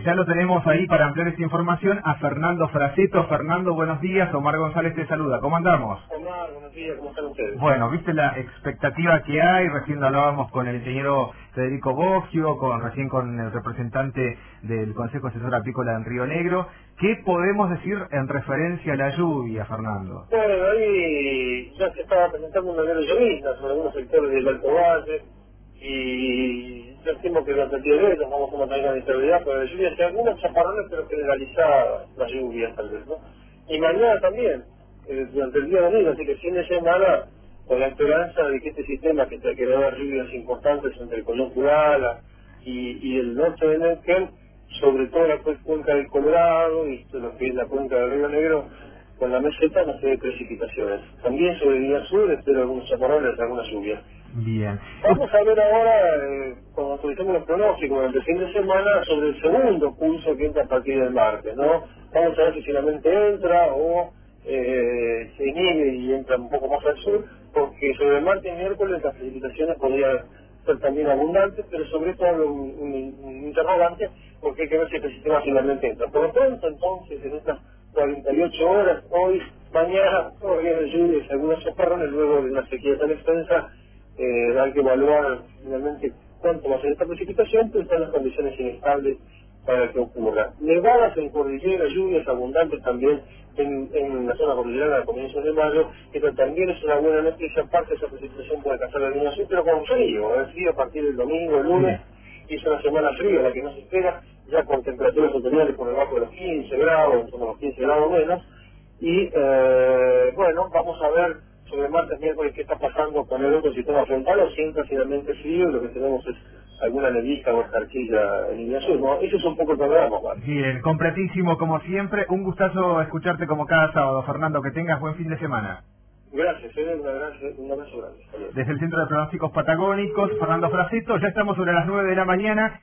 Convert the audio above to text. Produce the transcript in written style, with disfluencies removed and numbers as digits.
Ya lo tenemos ahí para ampliar esta información a Fernando Fraceto. Fernando, buenos días. Omar González te saluda. ¿Cómo andamos? Omar, buenos días, ¿cómo están ustedes? Bueno, viste la expectativa que hay. Recién hablábamos con el ingeniero Federico Boggio, recién con el representante del Consejo Asesor Apícola en Río Negro. ¿Qué podemos decir en referencia a la lluvia, Fernando? Bueno, ahí ya se estaba presentando una gran llovizna sobre algunos sectores del Alto Valle y ya estimo que durante el día de hoy nos vamos a mantener una estabilidad por la lluvia, que algunos chaparrones pero generalizadas las lluvias tal vez, ¿no? Y mañana también, durante el día domingo, así que fin de semana, con la esperanza de que este sistema que va a dar lluvias importantes entre el Colón Purala y el norte de Neuquén, sobre todo la cuenca del Colorado y lo que es la cuenca del Río Negro, con la meseta no se ve precipitaciones. También sobre el día sur espero algunos chaparrones, algunas lluvias. Bien. Vamos a ver ahora, cuando actualicemos los pronósticos durante el fin de semana, sobre el segundo pulso que entra a partir del martes, ¿no? Vamos a ver si finalmente entra o se inhibe y entra un poco más al sur, porque sobre el martes y miércoles las precipitaciones podrían ser también abundantes, pero sobre todo un interrogante, porque hay que ver si el sistema finalmente entra. Por lo pronto, entonces, en estas 48 horas, hoy, mañana, todavía hay lluvias, algunos chaparrones, luego de una sequía tan extensa, hay que evaluar finalmente cuánto va a ser esta precipitación, pero están las condiciones inestables para que ocurra. Nevadas en cordillera, lluvias abundantes también en la zona cordillerana a comienzos de mayo, que también es una buena noticia. Parte de esa precipitación puede alcanzar la línea sur, pero con frío, frío a partir del domingo, el lunes, y es una semana fría la que nos espera, ya con temperaturas otoñales por debajo de los 15 grados, en torno a los 15 grados menos, y bueno, vamos a ver sobre martes, miércoles qué está pasando con el otro sistema frontal, o si entra finalmente frío y lo que tenemos es alguna nevisca o escarchilla en línea sur, ¿no? Ese es un poco el programa, Juan. Bien, completísimo como siempre. Un gustazo escucharte como cada sábado, Fernando. Que tengas buen fin de semana. Gracias, un abrazo grande. Desde el Centro de Pronósticos Patagónicos, Fernando Fraceto, ya estamos sobre las 9 de la mañana.